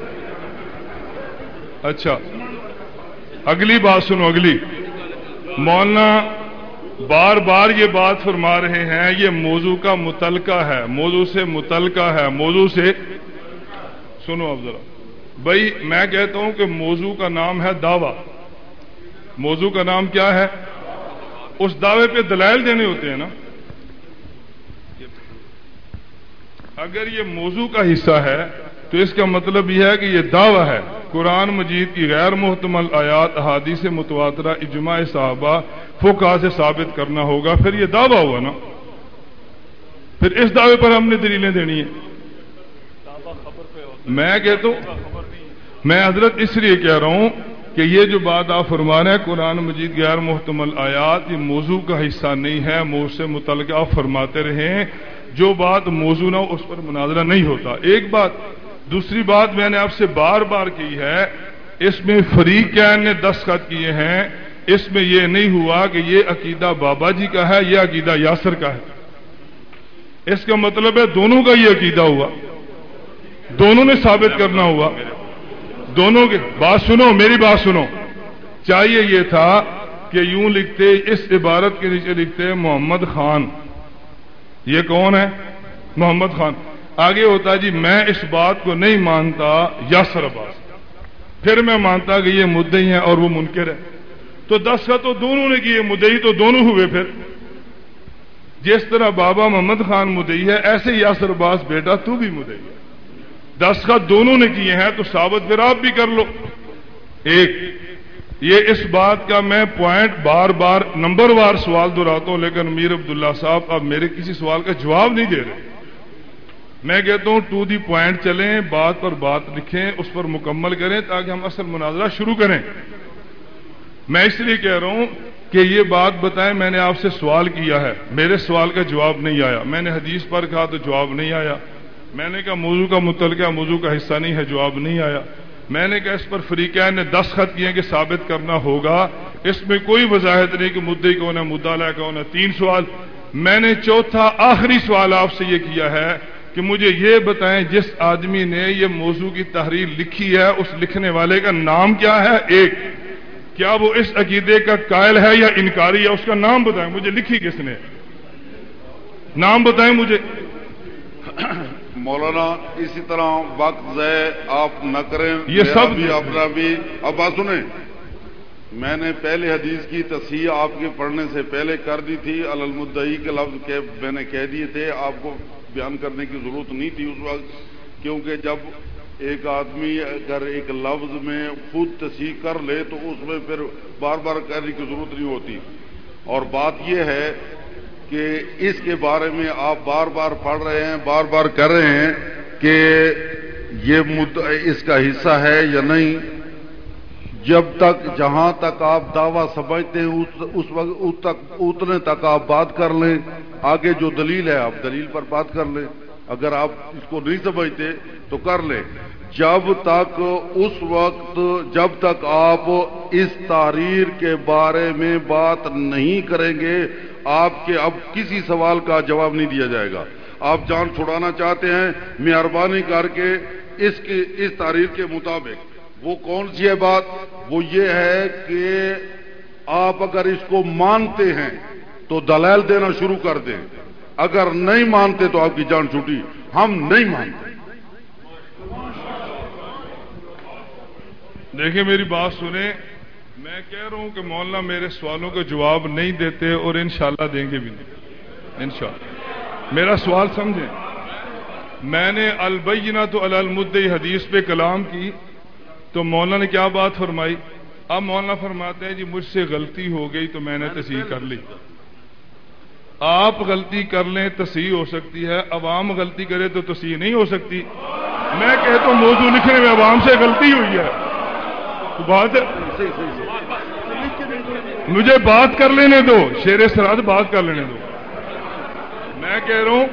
اچھا اگلی بات سنو. اگلی مولانا بار بار یہ بات فرما رہے ہیں یہ موضوع کا متعلقہ ہے، موضوع سے متعلقہ ہے، موضوع سے. سنو اب ذرا بھائی، میں کہتا ہوں کہ موضوع کا نام ہے دعویٰ. موضوع کا نام کیا ہے؟ اس دعوے پہ دلائل دینے ہوتے ہیں نا. اگر یہ موضوع کا حصہ ہے تو اس کا مطلب یہ ہے کہ یہ دعویٰ ہے. قرآن مجید کی غیر محتمل آیات، احادیث متواترہ، اجماع صحابہ، فقہا سے ثابت کرنا ہوگا، پھر یہ دعویٰ ہوا نا. پھر اس دعوے پر ہم نے دلیلیں دینی ہیں. میں کہتا ہوں، میں حضرت اس لیے کہہ رہا ہوں کہ یہ جو بات آپ فرما رہے ہیں قرآن مجید غیر محتمل آیات، یہ موضوع کا حصہ نہیں ہے. موضوع سے متعلق آپ فرماتے رہیں، جو بات موضوع نہ ہو اس پر مناظرہ نہیں ہوتا. ایک بات. دوسری بات میں نے آپ سے بار بار کی ہے، اس میں فریقین نے دستخط کیے ہیں، اس میں یہ نہیں ہوا کہ یہ عقیدہ بابا جی کا ہے یہ عقیدہ یاسر کا ہے. اس کا مطلب ہے دونوں کا یہ عقیدہ ہوا, دونوں نے ثابت کرنا ہوا, دونوں کے. بات سنو, میری بات سنو. چاہیے یہ تھا کہ یوں لکھتے, اس عبارت کے نیچے لکھتے محمد خان. یہ کون ہے؟ محمد خان. آگے ہوتا جی میں اس بات کو نہیں مانتا یاسر عباس, پھر میں مانتا کہ یہ مدعی ہیں اور وہ منکر ہے. تو دس کا تو دونوں نے کیے, مدعی تو دونوں ہوئے. پھر جس طرح بابا محمد خان مدعی ہے ایسے یاسر عباس بیٹا تو بھی مدعی ہے. دس کا دونوں نے کیے ہیں تو ثابت پھر آپ بھی کر لو. ایک یہ اس بات کا میں پوائنٹ بار بار نمبر وار سوال دہراتا ہوں, لیکن میر عبداللہ صاحب اب میرے کسی سوال کا جواب نہیں دے رہے. میں کہتا ہوں ٹو دی پوائنٹ چلیں, بات پر بات لکھیں, اس پر مکمل کریں تاکہ ہم اصل مناظرہ شروع کریں. میں اس لیے کہہ رہا ہوں کہ یہ بات بتائیں, میں نے آپ سے سوال کیا ہے, میرے سوال کا جواب نہیں آیا. میں نے حدیث پر کہا تو جواب نہیں آیا. میں نے کہا موضوع کا متعلقہ موضوع کا حصہ نہیں ہے, جواب نہیں آیا. میں نے کہا اس پر فریقین نے دستخط کیے کہ ثابت کرنا ہوگا, اس میں کوئی وضاحت نہیں کہ مدعی کون ہے, مدعا کون ہے. تین سوال. میں نے چوتھا آخری سوال آپ سے یہ کیا ہے کہ مجھے یہ بتائیں جس آدمی نے یہ موضوع کی تحریر لکھی ہے اس لکھنے والے کا نام کیا ہے. ایک, کیا وہ اس عقیدے کا قائل ہے یا انکاری ہے, اس کا نام بتائیں مجھے. لکھی کس نے, نام بتائیں مجھے. مولانا اسی طرح وقت ضائع آپ نہ کریں, یہ سب بھی اپنا بھی. اب بات سنیں, میں نے پہلے حدیث کی تصحیح آپ کے پڑھنے سے پہلے کر دی تھی. المدعی کے لفظ کے میں نے کہہ دیے تھے, آپ کو بیان کرنے کی ضرورت نہیں تھی اس وقت, کیونکہ جب ایک آدمی اگر ایک لفظ میں خود تصحیح کر لے تو اس میں پھر بار بار کرنے کی ضرورت نہیں ہوتی. اور بات یہ ہے کہ اس کے بارے میں آپ بار بار پڑھ رہے ہیں, بار بار کر رہے ہیں کہ یہ اس کا حصہ ہے یا نہیں. جب تک جہاں تک آپ دعویٰ سمجھتے ہیں اس وقت اتنے تک آپ بات کر لیں. آگے جو دلیل ہے آپ دلیل پر بات کر لیں, اگر آپ اس کو نہیں سمجھتے تو کر لیں. جب تک اس وقت جب تک آپ اس تحریر کے بارے میں بات نہیں کریں گے آپ کے اب کسی سوال کا جواب نہیں دیا جائے گا. آپ جان چھڑانا چاہتے ہیں, مہربانی کر کے اس کے اس تحریر کے مطابق وہ کون سی ہے بات, وہ یہ ہے کہ آپ اگر اس کو مانتے ہیں تو دلائل دینا شروع کر دیں, اگر نہیں مانتے تو آپ کی جان چھوٹی. ہم نہیں مانتے. دیکھیں میری بات سنیں, میں کہہ رہا ہوں کہ مولانا میرے سوالوں کا جواب نہیں دیتے اور انشاءاللہ دیں گے بھی نہیں انشاءاللہ. میرا سوال سمجھیں, میں نے البینۃ علی المدعی حدیث پہ کلام کی تو مولانا نے کیا بات فرمائی. اب مولانا فرماتے ہیں جی مجھ سے غلطی ہو گئی تو میں نے تصحیح کر لی. آپ غلطی کر لیں تصحیح ہو سکتی ہے, عوام غلطی کرے تو تصحیح نہیں ہو سکتی. میں کہتا ہوں موضوع لکھنے میں عوام سے غلطی ہوئی ہے تو بات ہے, مجھے بات کر لینے دو, شیر سراد بات کر لینے دو. میں کہہ رہا ہوں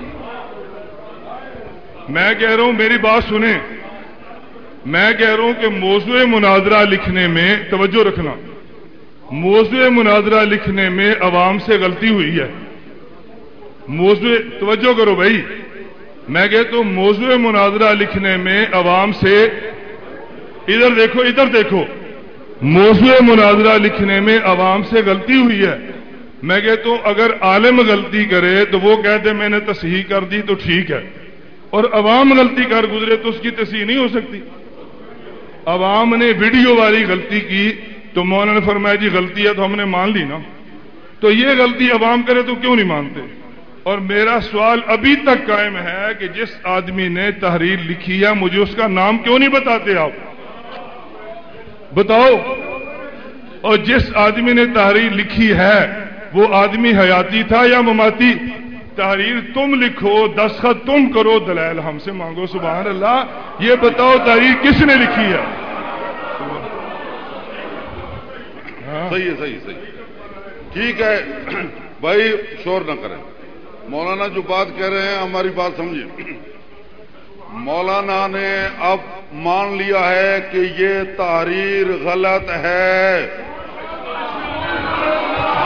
میں کہہ رہا ہوں میری بات سنیں. میں کہہ رہا ہوں کہ موضوع مناظرہ لکھنے میں توجہ رکھنا, موضوع مناظرہ لکھنے میں عوام سے غلطی ہوئی ہے. موضوع توجہ کرو بھائی, میں کہتا ہوں موضوع مناظرہ لکھنے میں عوام سے, ادھر دیکھو ادھر دیکھو, موضوع مناظرہ لکھنے میں عوام سے غلطی ہوئی ہے. میں کہتا ہوں اگر عالم غلطی کرے تو وہ کہتے میں نے تصحیح کر دی تو ٹھیک ہے, اور عوام غلطی کر گزرے تو اس کی تصحیح نہیں ہو سکتی. عوام نے ویڈیو والی غلطی کی تو مولانا نے فرمایا جی غلطی ہے تو ہم نے مان لی نا, تو یہ غلطی عوام کرے تو کیوں نہیں مانتے. اور میرا سوال ابھی تک قائم ہے کہ جس آدمی نے تحریر لکھی ہے مجھے اس کا نام کیوں نہیں بتاتے آپ, بتاؤ. اور جس آدمی نے تحریر لکھی ہے وہ آدمی حیاتی تھا یا مماتی. تحریر تم لکھو, دستخط تم کرو, دلائل ہم سے مانگو. سبحان اللہ. یہ بتاؤ تحریر کس نے لکھی ہے. صحیح ہے صحیح صحیح ٹھیک ہے بھائی, شور نہ کریں. مولانا جو بات کہہ رہے ہیں ہماری بات سمجھیں. مولانا نے اب مان لیا ہے کہ یہ تحریر غلط ہے.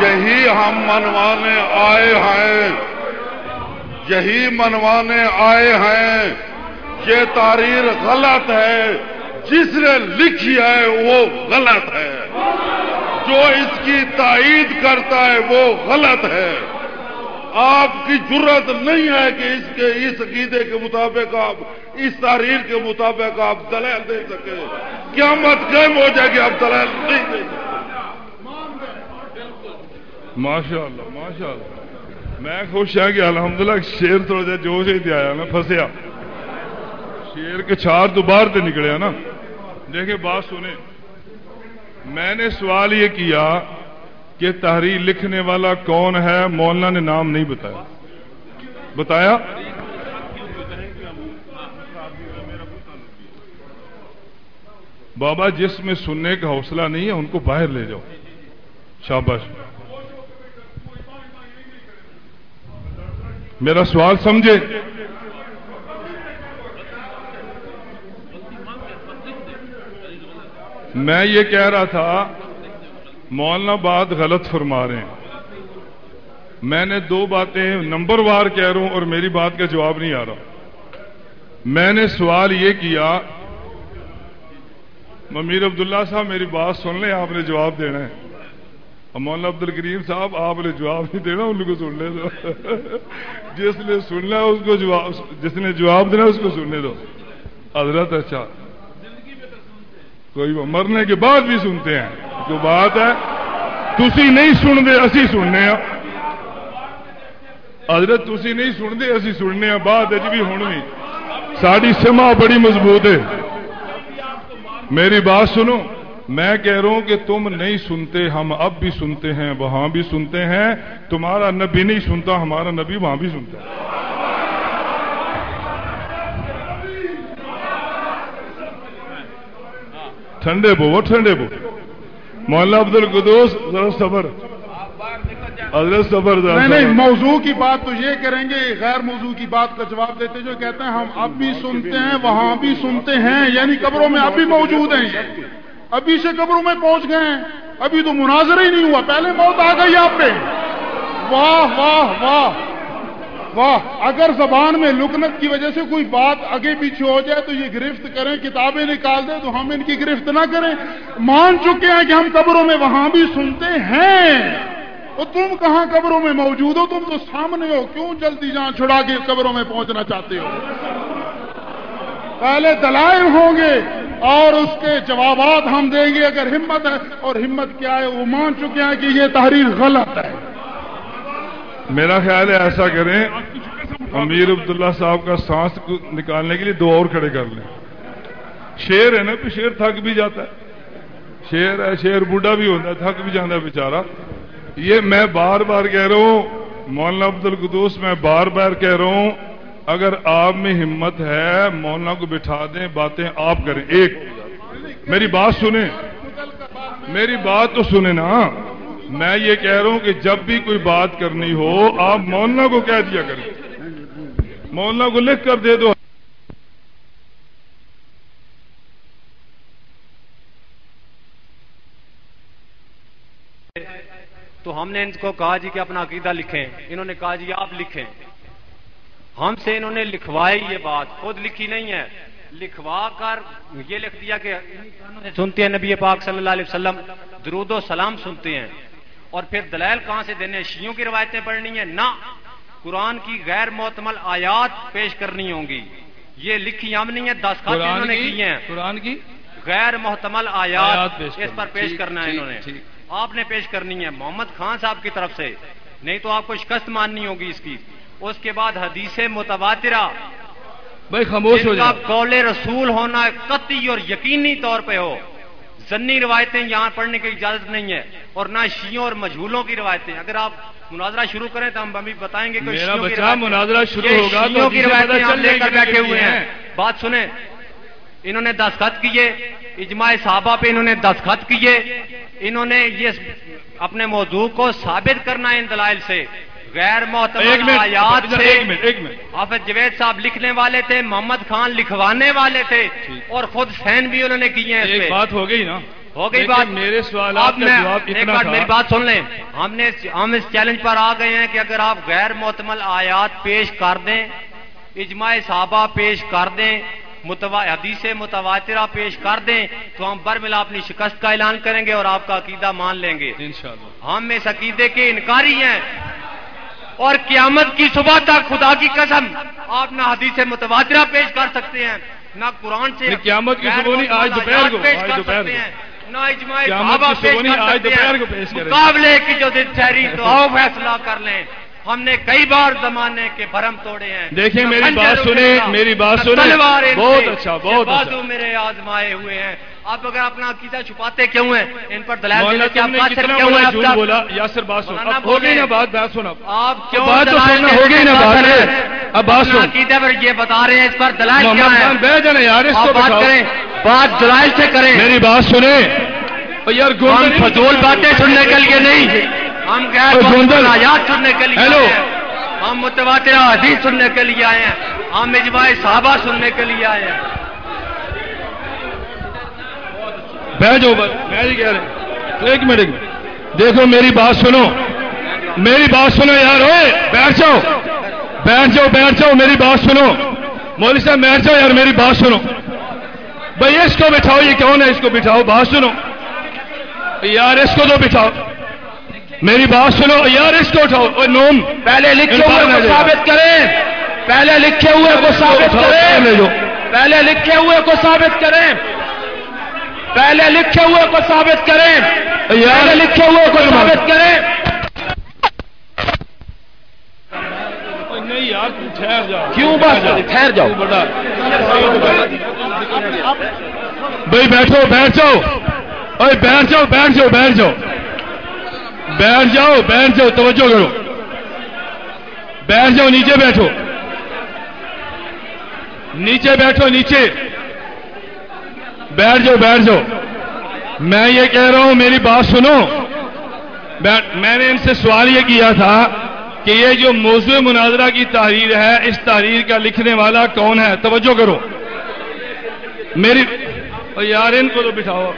یہی ہم منوانے آئے ہیں، یہی منوانے آئے ہیں۔ یہ تحریر غلط ہے، جس نے لکھی ہے وہ غلط ہے، جو اس کی تائید کرتا ہے وہ غلط ہے۔ آپ کی جرت نہیں ہے کہ اس کے اس عقیدے کے مطابق آپ اس تحریر کے مطابق آپ دلائل دے سکے۔ قیامت قائم ہو جائے گی، آپ دلائل نہیں دے سکتے۔ ماشاء اللہ ماشاء اللہ، میں خوش ہوں کہ الحمدللہ شیر تھوڑا جہا جوش ہی آیا نا، پھنسیا شیر کے چار تو باہر تے نکلے نا۔ دیکھیں بات سنیں، میں نے سوال یہ کیا کہ تحریر لکھنے والا کون ہے، مولانا نے نام نہیں بتایا۔ بتایا بابا جس میں سننے کا حوصلہ نہیں ہے ان کو باہر لے جاؤ، شاباش۔ میرا سوال سمجھے؟ میں یہ کہہ رہا تھا مولانا بات غلط فرما رہے ہیں، میں نے دو باتیں نمبر وار کہہ رہا ہوں اور میری بات کا جواب نہیں آ رہا۔ میں نے سوال یہ کیا، امیر عبداللہ صاحب میری بات سن لیں، آپ نے جواب دینا ہے۔ مولانا عبد الکریم صاحب آپ نے جواب نہیں دینا، ان کو سن لے دو۔ جس نے سننا ہے اس کو جواب، جس نے جواب دینا اس کو سننے دو۔ حضرت اچھا کوئی مرنے کے بعد بھی سنتے ہیں، جو بات ہے تسی نہیں سن دے اسی سننے ہیں۔ حضرت تسی نہیں سن دے اسی سننے ہیں، بات اج بھی ہن بھی ساڈی سما بڑی مضبوط ہے۔ میری بات سنو، میں کہہ رہا ہوں کہ تم نہیں سنتے، ہم اب بھی سنتے ہیں، وہاں بھی سنتے ہیں۔ تمہارا نبی نہیں سنتا، ہمارا نبی وہاں بھی سنتا ہے۔ ٹھنڈے بو وہ ٹھنڈے بو مولانا عبد القدوس ذرا صبر، حضرت صبر ذرا نہیں نہیں، صبر۔ موضوع کی بات تو یہ کریں گے، غیر موضوع کی بات کا جواب دیتے جو کہتے ہیں ہم اب بھی سنتے ہیں وہاں بھی سنتے ہیں، یعنی قبروں میں اب بھی موجود ہیں، ابھی سے قبروں میں پہنچ گئے ہیں، ابھی تو مناظرہ ہی نہیں ہوا، پہلے موت آ گئی آپ پہ۔ واہ واہ واہ واہ، اگر زبان میں لکنت کی وجہ سے کوئی بات آگے پیچھے ہو جائے تو یہ گرفت کریں، کتابیں نکال دیں، تو ہم ان کی گرفت نہ کریں۔ مان چکے ہیں کہ ہم قبروں میں وہاں بھی سنتے ہیں، اور تم کہاں قبروں میں موجود ہو؟ تم تو سامنے ہو، کیوں جلدی جان چھڑا کے قبروں میں پہنچنا چاہتے ہو؟ پہلے دلائل ہوں گے اور اس کے جوابات ہم دیں گے اگر ہمت ہے، اور ہمت کیا ہے؟ وہ مان چکے ہیں کہ یہ تحریر غلط ہے۔ میرا خیال ہے ایسا کریں، امیر عبداللہ صاحب کا سانس نکالنے کے لیے دو اور کھڑے کر لیں۔ شیر ہے نا، پھر شیر تھک بھی جاتا ہے، شیر ہے، شیر بوڑھا بھی ہوتا ہے، تھک بھی جاتا ہے بیچارہ۔ یہ میں بار بار کہہ رہا ہوں مولانا عبد القدوس، میں بار بار کہہ رہا ہوں اگر آپ میں ہمت ہے مولانا کو بٹھا دیں، باتیں آپ کریں۔ ایک میری بات سنیں، میری بات تو سنیں نا، میں یہ کہہ رہا ہوں کہ جب بھی کوئی بات کرنی ہو آپ مولانا کو کہہ دیا کریں، مولانا کو لکھ کر دے دو۔ تو ہم نے ان کو کہا جی کہ اپنا عقیدہ لکھیں، انہوں نے کہا جی آپ لکھیں۔ ہم سے انہوں نے لکھوائی، یہ بات خود لکھی نہیں ہے، لکھوا کر یہ لکھ دیا کہ سنتے ہیں نبی پاک صلی اللہ علیہ وسلم درود و سلام سنتے ہیں، اور پھر دلائل کہاں سے دینے؟ شیعوں کی روایتیں پڑھنی ہیں؟ نہ، قرآن کی غیر محتمل آیات پیش کرنی ہوں گی۔ یہ لکھی ہم نہیں ہے، دستخط انہوں نے کی ہیں، قرآن کی غیر محتمل آیات اس پر پیش کرنا ہے، انہوں نے آپ نے پیش کرنی ہے محمد خان صاحب کی طرف سے، نہیں تو آپ کو شکست ماننی ہوگی اس کی۔ اس کے بعد حدیث متواترہ، بھائی خاموش ہو جن کا جائے۔ قول رسول ہونا قطعی اور یقینی طور پہ ہو، ضمنی روایتیں یہاں پڑھنے کی اجازت نہیں ہے، اور نہ شیعوں اور مجہولوں کی روایتیں۔ اگر آپ مناظرہ شروع کریں تو ہم ابھی بتائیں گے کہ میرا شیعوں کی بچہ روایتیں- مناظرہ شروع یہ ہوگا تو شیعوں کی حدیث سے روایتیں پتہ ہم چل لے جائے کر گی بیٹھے کہ ہوئے یہ ہیں۔ ہیں۔ بات سنیں، انہوں نے دستخط کیے، اجماع صحابہ پہ انہوں نے دستخط کیے، انہوں نے یہ اپنے موضوع کو ثابت کرنا ہے ان دلائل سے، غیر ایک محتمل منٹ آیات سے۔ ایک منٹ ایک منٹ حافظ جوید صاحب لکھنے والے تھے، محمد خان لکھوانے والے تھے، اور خود سین بھی انہوں نے کیے ہیں اس ایک پہ۔ بات ہو گئی نا، ہو گئی بات. میرے سوالات کا جواب اتنا ایک بار میری بات سن لیں. ہم نے ہم اس چیلنج پر آ گئے ہیں کہ اگر آپ غیر محتمل آیات پیش کر دیں، اجماع صحابہ پیش کر دیں، حدیث متواترہ پیش کر دیں، تو ہم برملا اپنی شکست کا اعلان کریں گے اور آپ کا عقیدہ مان لیں گے انشاءاللہ. ہم اس عقیدے کے انکاری ہیں اور قیامت کی صبح تک خدا کی قسم آپ نہ حدیث متواترہ پیش کر سکتے ہیں، نہ قرآن سے قیامت کی صبح نہیں، آج دوپہر کو پیش کر سکتے ہیں، نہ اجماع صحابہ پیش کر سکتے ہیں. مقابلے کی جو دن ٹھہری تو آؤ فیصلہ کر لیں. ہم نے کئی بار زمانے کے بھرم توڑے ہیں. دیکھیں میری بات سنیں، میری بات سنیں. بہت اچھا، بہت اچھا. بازو میرے آزمائے ہوئے ہیں. آپ اگر اپنا عقیدہ چھپاتے کیوں ہیں؟ ان پر دلائل دینے کے آپ قاصر کیوں ہیں؟ جھوٹ بولا یاسر. بات سن، اب ہو گئی نا بات، بات سن. اب آپ کیوں بات تو سننا ہو گئی نا بات. اب بات سن. عقیدے پر یہ بتا رہے ہیں، اس پر دلائل کیا ہیں؟ بیٹھ جانا یار، اس کو بات کریں، بات دلائل سے کریں. میری بات سنیں یار. ہم فضول باتیں سننے کے لیے نہیں، ہم غیر آیات سننے کے لیے. ہیلو، ہم متواترہ حدیث سننے کے لیے آئے ہیں، ہم اجماع صحابہ سننے کے لیے آئے ہیں. بیٹھ جاؤ. بس میں یہ کہہ رہا ہوں، ایک منٹ دیکھو میری بات سنو، میری بات سنو یار. اوے بیٹھ جاؤ، بیٹھ جاؤ، بیٹھ جاؤ. میری بات سنو مولوی صاحب، بیٹھ جاؤ یار. میری بات سنو بھائی. اس کو بٹھاؤ. یہ کون ہے؟ اس کو بٹھاؤ. بات سنو یار، اس کو تو بٹھاؤ. میری بات سنو یار، اس کو اٹھاؤ. اور نوم پہلے لکھے ہوئے کو ثابت کریں، پہلے لکھے ہوئے کو ثابت کریں، پہلے لکھے ہوئے کو ثابت کریں، پہلے لکھے ہوئے کو ثابت کریں، پہلے لکھے ہوئے کو ثابت کریں. نہیں یار، ٹھہر جاؤ. کیوں بات ٹھہر جاؤ؟ بھائی بیٹھو، بیٹھ جاؤ. اوے بیٹھ جاؤ، بیٹھ جاؤ، بیٹھ جاؤ، بیٹھ جاؤ، بیٹھ جاؤ. توجہ کرو، بیٹھ جاؤ. نیچے بیٹھو، نیچے بیٹھو، نیچے بیٹھ جاؤ، بیٹھ جاؤ. میں یہ کہہ رہا ہوں، میری بات سنو. میں نے ان سے سوال یہ کیا تھا کہ یہ جو موضوع مناظرہ کی تحریر ہے، اس تحریر کا لکھنے والا کون ہے؟ توجہ کرو میری. یار ان کو تو بٹھاؤ.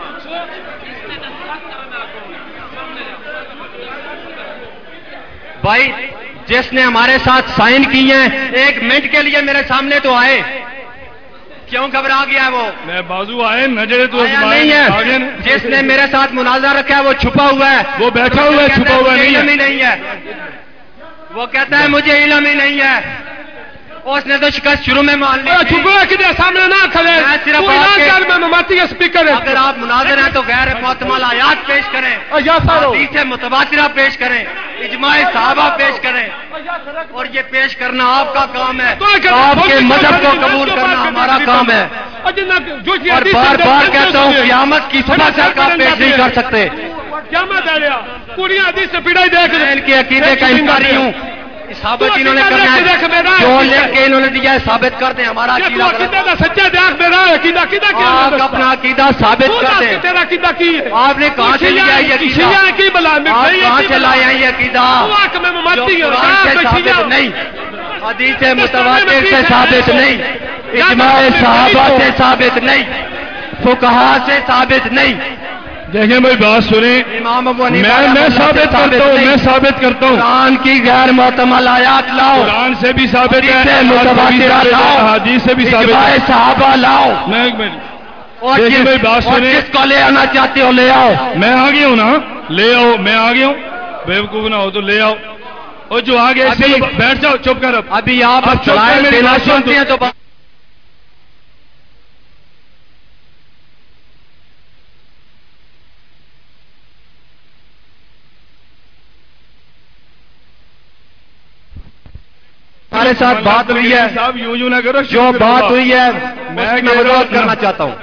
بھائی جس نے ہمارے ساتھ سائن کیے ہیں، ایک منٹ کے لیے میرے سامنے تو آئے. کیوں گھبرا گیا ہے وہ؟ میں بازو آئے نجرے تو نہیں ہے. جس نے میرے ساتھ مناظرہ رکھا ہے وہ چھپا ہوا ہے، وہ بیٹھا ہوا ہے، چھپا ہوا نہیں ہے. وہ کہتا ہے مجھے علم ہی نہیں ہے. اس نے تو شکست شروع میں مان لی. سامنے نہ کھڑے، اسپیکر. اگر آپ مناظر ہیں تو غیر محتمل آیات پیش کریں، حدیث متواترہ پیش کریں، اجماع صحابہ پیش کریں. اور یہ پیش کرنا آپ کا کام ہے، آپ کے مذہب کو قبول کرنا ہمارا کام ہے. اور بار بار کہتا ہوں، قیامت کی صبح سے آپ پیش نہیں کر سکتے. ان کے عقیدے کا انکاری ہوں. ثابت انہوں نے کرنا ہے، جو لکھ کے انہوں نے دیا ہے ثابت کر دیں. ہمارا عقیدہ آپ اپنا عقیدہ ثابت کر دیں. آپ نے کہاں سے لیا یہ عقیدہ؟ آپ کہاں سے لائے ہیں یہ عقیدہ؟ قرآن سے ثابت نہیں، حدیث متواتر سے ثابت نہیں، اجماع صحابہ سے ثابت نہیں، فقہا سے ثابت نہیں. دیکھیں بھائی بات سنیں، میں میں ثابت کرتا ہوں، میں ثابت کرتا ہوں. قرآن کی غیر محتمل آیات لاؤ، قرآن سے بھی ثابت ہے، متواترہ لاؤ، حدیث سے بھی ثابت ہے، صحابہ لاؤ. میں ایک منٹ اور جس کو لے آنا چاہتے ہو لے آؤ. میں آ گیا ہوں نا، لے آؤ. میں آ گیا ہوں، بیوقوف نہ ہو تو لے آؤ. اور جو آگے بیٹھ جاؤ، چپ کر. ابھی آپ دینا چاہتے ہیں تو ہمارے ساتھ بات ہوئی ہے، صاحب یوں یوں نہ کرو. جو بات ہوئی ہے میں وضاحت کرنا چاہتا ہوں.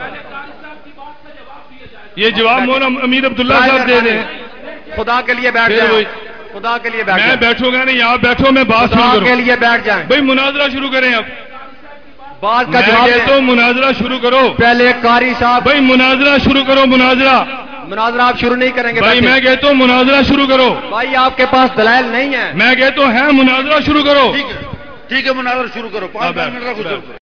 یہ جواب مولانا امیر عبداللہ صاحب دے دیں. خدا کے لیے بیٹھ جائیں، خدا کے لیے بیٹھ جائیں. میں بیٹھوں گا نہیں، آپ بیٹھو، میں بات شروع کروں. خدا کے لیے بیٹھ جائیں. بھائی مناظرہ شروع کریں. اب بات کا جواب ہے تو مناظرہ شروع کرو. پہلے قاری صاحب بھائی مناظرہ شروع کرو. مناظرہ مناظرہ آپ شروع نہیں کریں گے بھائی. میں کہتا ہوں مناظرہ شروع کرو. بھائی آپ کے پاس دلائل نہیں ہے. میں کہتا ہوں ہے مناظرہ شروع کرو. ٹھیک ہے، مناظرہ شروع کرو. پانچ منٹ رکھو.